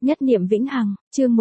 Nhất niệm vĩnh hằng, chương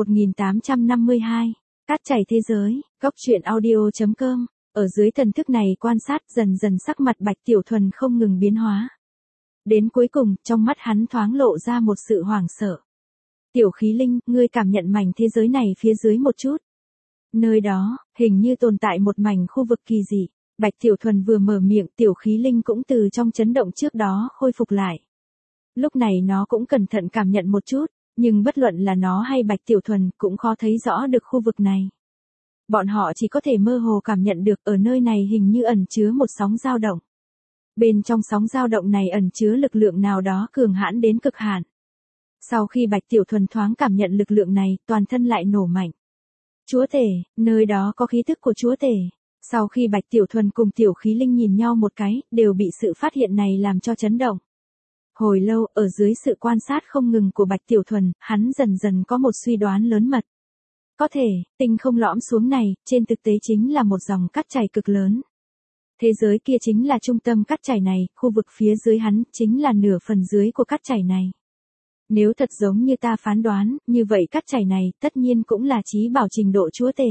1852. Cát chảy thế giới, góc truyện audio.com. Ở dưới thần thức này quan sát dần dần sắc mặt Bạch Tiểu Thuần không ngừng biến hóa. Đến cuối cùng, trong mắt hắn thoáng lộ ra một sự hoảng sợ. Tiểu khí linh, ngươi cảm nhận mảnh thế giới này phía dưới một chút. Nơi đó, hình như tồn tại một mảnh khu vực kỳ dị. Bạch Tiểu Thuần vừa mở miệng, tiểu khí linh cũng từ trong chấn động trước đó khôi phục lại. Lúc này nó cũng cẩn thận cảm nhận một chút, nhưng bất luận là nó hay Bạch Tiểu Thuần cũng khó thấy rõ được khu vực này. Bọn họ chỉ có thể mơ hồ cảm nhận được ở nơi này hình như ẩn chứa một sóng dao động. Bên trong sóng dao động này ẩn chứa lực lượng nào đó cường hãn đến cực hạn. Sau khi Bạch Tiểu Thuần thoáng cảm nhận lực lượng này, toàn thân lại nổ mạnh. Chúa tể, nơi đó có khí thức của chúa tể. Sau khi Bạch Tiểu Thuần cùng tiểu khí linh nhìn nhau một cái, đều bị sự phát hiện này làm cho chấn động. Hồi lâu, ở dưới sự quan sát không ngừng của Bạch Tiểu Thuần, hắn dần dần có một suy đoán lớn mật. Có thể, tinh không lõm xuống này, trên thực tế chính là một dòng cát chảy cực lớn. Thế giới kia chính là trung tâm cát chảy này, khu vực phía dưới hắn, chính là nửa phần dưới của cát chảy này. Nếu thật giống như ta phán đoán, như vậy cát chảy này, tất nhiên cũng là chí bảo trình độ chúa tể.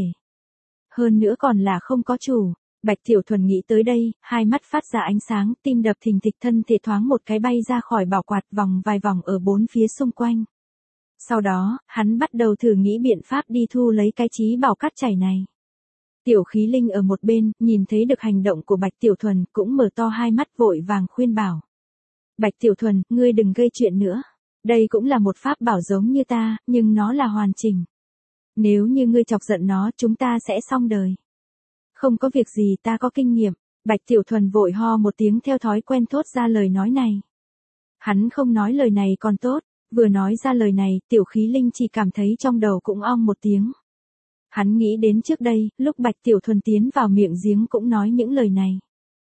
Hơn nữa còn là không có chủ. Bạch Tiểu Thuần nghĩ tới đây, hai mắt phát ra ánh sáng, tim đập thình thịch, thân thể thoáng một cái bay ra khỏi bảo quạt vòng vài vòng ở bốn phía xung quanh. Sau đó, hắn bắt đầu thử nghĩ biện pháp đi thu lấy cái chí bảo cát chảy này. Tiểu khí linh ở một bên, nhìn thấy được hành động của Bạch Tiểu Thuần, cũng mở to hai mắt vội vàng khuyên bảo. Bạch Tiểu Thuần, ngươi đừng gây chuyện nữa. Đây cũng là một pháp bảo giống như ta, nhưng nó là hoàn chỉnh. Nếu như ngươi chọc giận nó, chúng ta sẽ xong đời. Không có việc gì, ta có kinh nghiệm. Bạch Tiểu Thuần vội ho một tiếng theo thói quen thốt ra lời nói này. Hắn không nói lời này còn tốt, vừa nói ra lời này, tiểu khí linh chỉ cảm thấy trong đầu cũng ong một tiếng. Hắn nghĩ đến trước đây, lúc Bạch Tiểu Thuần tiến vào miệng giếng cũng nói những lời này.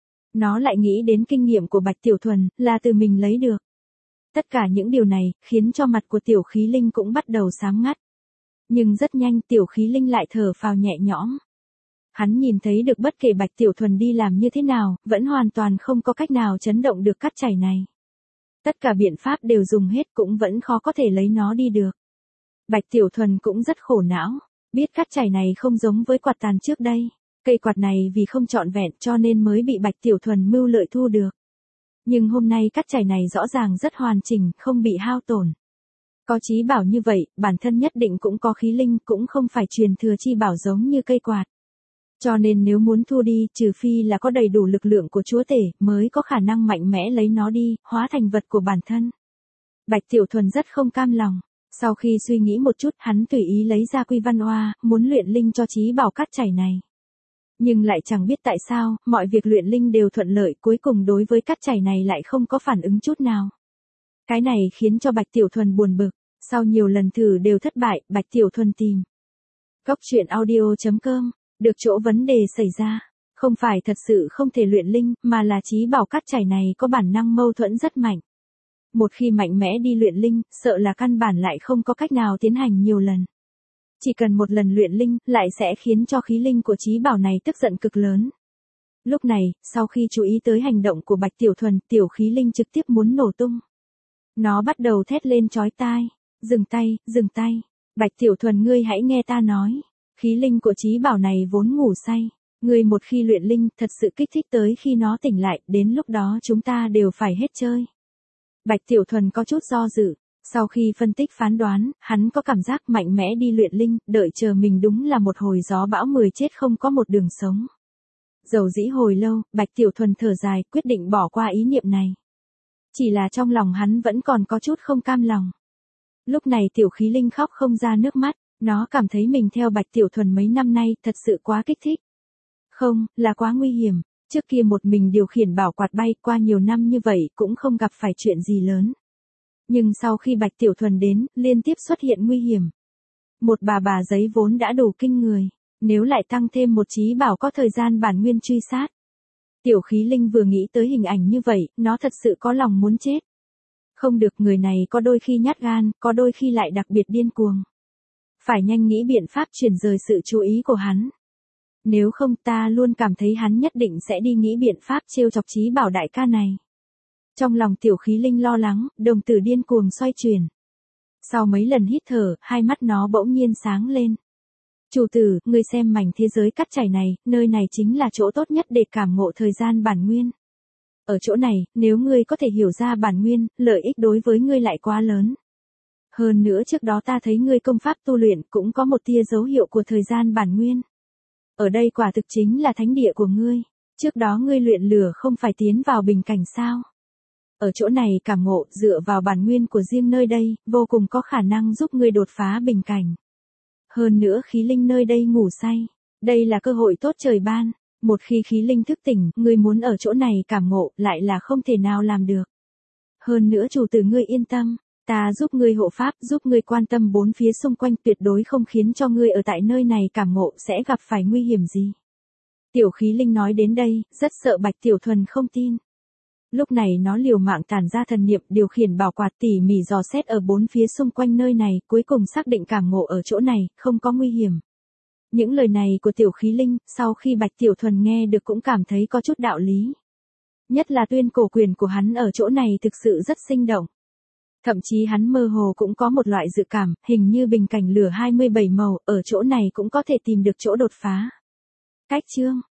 Nó lại nghĩ đến kinh nghiệm của Bạch Tiểu Thuần, là từ mình lấy được. Tất cả những điều này, khiến cho mặt của tiểu khí linh cũng bắt đầu xám ngắt. Nhưng rất nhanh tiểu khí linh lại thở phào nhẹ nhõm. Hắn nhìn thấy được bất kể Bạch Tiểu Thuần đi làm như thế nào, vẫn hoàn toàn không có cách nào chấn động được cát chảy này. Tất cả biện pháp đều dùng hết cũng vẫn khó có thể lấy nó đi được. Bạch Tiểu Thuần cũng rất khổ não, biết cát chảy này không giống với quạt tàn trước đây. Cây quạt này vì không trọn vẹn cho nên mới bị Bạch Tiểu Thuần mưu lợi thu được. Nhưng hôm nay cát chảy này rõ ràng rất hoàn chỉnh, không bị hao tổn. Có chí bảo như vậy, bản thân nhất định cũng có khí linh, cũng không phải truyền thừa chi bảo giống như cây quạt. Cho nên nếu muốn thu đi, trừ phi là có đầy đủ lực lượng của chúa tể, mới có khả năng mạnh mẽ lấy nó đi, hóa thành vật của bản thân. Bạch Tiểu Thuần rất không cam lòng. Sau khi suy nghĩ một chút, hắn tùy ý lấy ra Quy Văn Oa, muốn luyện linh cho chí bảo cát chảy này. Nhưng lại chẳng biết tại sao, mọi việc luyện linh đều thuận lợi, cuối cùng đối với cát chảy này lại không có phản ứng chút nào. Cái này khiến cho Bạch Tiểu Thuần buồn bực. Sau nhiều lần thử đều thất bại, Bạch Tiểu Thuần tìm góc truyện audio.com. Được chỗ vấn đề xảy ra, không phải thật sự không thể luyện linh, mà là chí bảo cát chảy này có bản năng mâu thuẫn rất mạnh. Một khi mạnh mẽ đi luyện linh, sợ là căn bản lại không có cách nào tiến hành nhiều lần. Chỉ cần một lần luyện linh, lại sẽ khiến cho khí linh của chí bảo này tức giận cực lớn. Lúc này, sau khi chú ý tới hành động của Bạch Tiểu Thuần, tiểu khí linh trực tiếp muốn nổ tung. Nó bắt đầu thét lên chói tai, dừng tay, dừng tay. Bạch Tiểu Thuần, ngươi hãy nghe ta nói. Khí linh của chí bảo này vốn ngủ say. Ngươi một khi luyện linh, thật sự kích thích tới khi nó tỉnh lại, đến lúc đó chúng ta đều phải hết chơi. Bạch Tiểu Thuần có chút do dự. Sau khi phân tích phán đoán, hắn có cảm giác mạnh mẽ đi luyện linh, đợi chờ mình đúng là một hồi gió bão 10 chết không có một đường sống. Dầu dĩ hồi lâu, Bạch Tiểu Thuần thở dài, quyết định bỏ qua ý niệm này. Chỉ là trong lòng hắn vẫn còn có chút không cam lòng. Lúc này tiểu khí linh khóc không ra nước mắt. Nó cảm thấy mình theo Bạch Tiểu Thuần mấy năm nay thật sự quá kích thích. Không, là quá nguy hiểm. Trước kia một mình điều khiển bảo quạt bay qua nhiều năm như vậy cũng không gặp phải chuyện gì lớn. Nhưng sau khi Bạch Tiểu Thuần đến, liên tiếp xuất hiện nguy hiểm. Một bà giấy vốn đã đủ kinh người. Nếu lại tăng thêm một chí bảo có thời gian bản nguyên truy sát. Tiểu khí linh vừa nghĩ tới hình ảnh như vậy, nó thật sự có lòng muốn chết. Không được, người này có đôi khi nhát gan, có đôi khi lại đặc biệt điên cuồng. Phải nhanh nghĩ biện pháp chuyển rời sự chú ý của hắn. Nếu không ta luôn cảm thấy hắn nhất định sẽ đi nghĩ biện pháp trêu chọc chí bảo đại ca này. Trong lòng tiểu khí linh lo lắng, đồng tử điên cuồng xoay chuyển. Sau mấy lần hít thở, hai mắt nó bỗng nhiên sáng lên. Chủ tử, ngươi xem mảnh thế giới cắt chảy này, nơi này chính là chỗ tốt nhất để cảm ngộ thời gian bản nguyên. Ở chỗ này, nếu ngươi có thể hiểu ra bản nguyên, lợi ích đối với ngươi lại quá lớn. Hơn nữa trước đó ta thấy ngươi công pháp tu luyện cũng có một tia dấu hiệu của thời gian bản nguyên. Ở đây quả thực chính là thánh địa của ngươi. Trước đó ngươi luyện lửa không phải tiến vào bình cảnh sao? Ở chỗ này cảm ngộ dựa vào bản nguyên của riêng nơi đây, vô cùng có khả năng giúp ngươi đột phá bình cảnh. Hơn nữa khí linh nơi đây ngủ say. Đây là cơ hội tốt trời ban. Một khi khí linh thức tỉnh, ngươi muốn ở chỗ này cảm ngộ lại là không thể nào làm được. Hơn nữa chủ tử ngươi yên tâm, ta giúp ngươi hộ pháp, giúp ngươi quan tâm bốn phía xung quanh, tuyệt đối không khiến cho ngươi ở tại nơi này cảm ngộ sẽ gặp phải nguy hiểm gì. Tiểu khí linh nói đến đây, rất sợ Bạch Tiểu Thuần không tin. Lúc này nó liều mạng tản ra thần niệm điều khiển bảo quạt tỉ mỉ dò xét ở bốn phía xung quanh nơi này, cuối cùng xác định cảm ngộ ở chỗ này, không có nguy hiểm. Những lời này của tiểu khí linh, sau khi Bạch Tiểu Thuần nghe được cũng cảm thấy có chút đạo lý. Nhất là tuyên cổ quyền của hắn ở chỗ này thực sự rất sinh động. Thậm chí hắn mơ hồ cũng có một loại dự cảm, hình như bình cảnh lửa 27 màu, ở chỗ này cũng có thể tìm được chỗ đột phá. Cách chương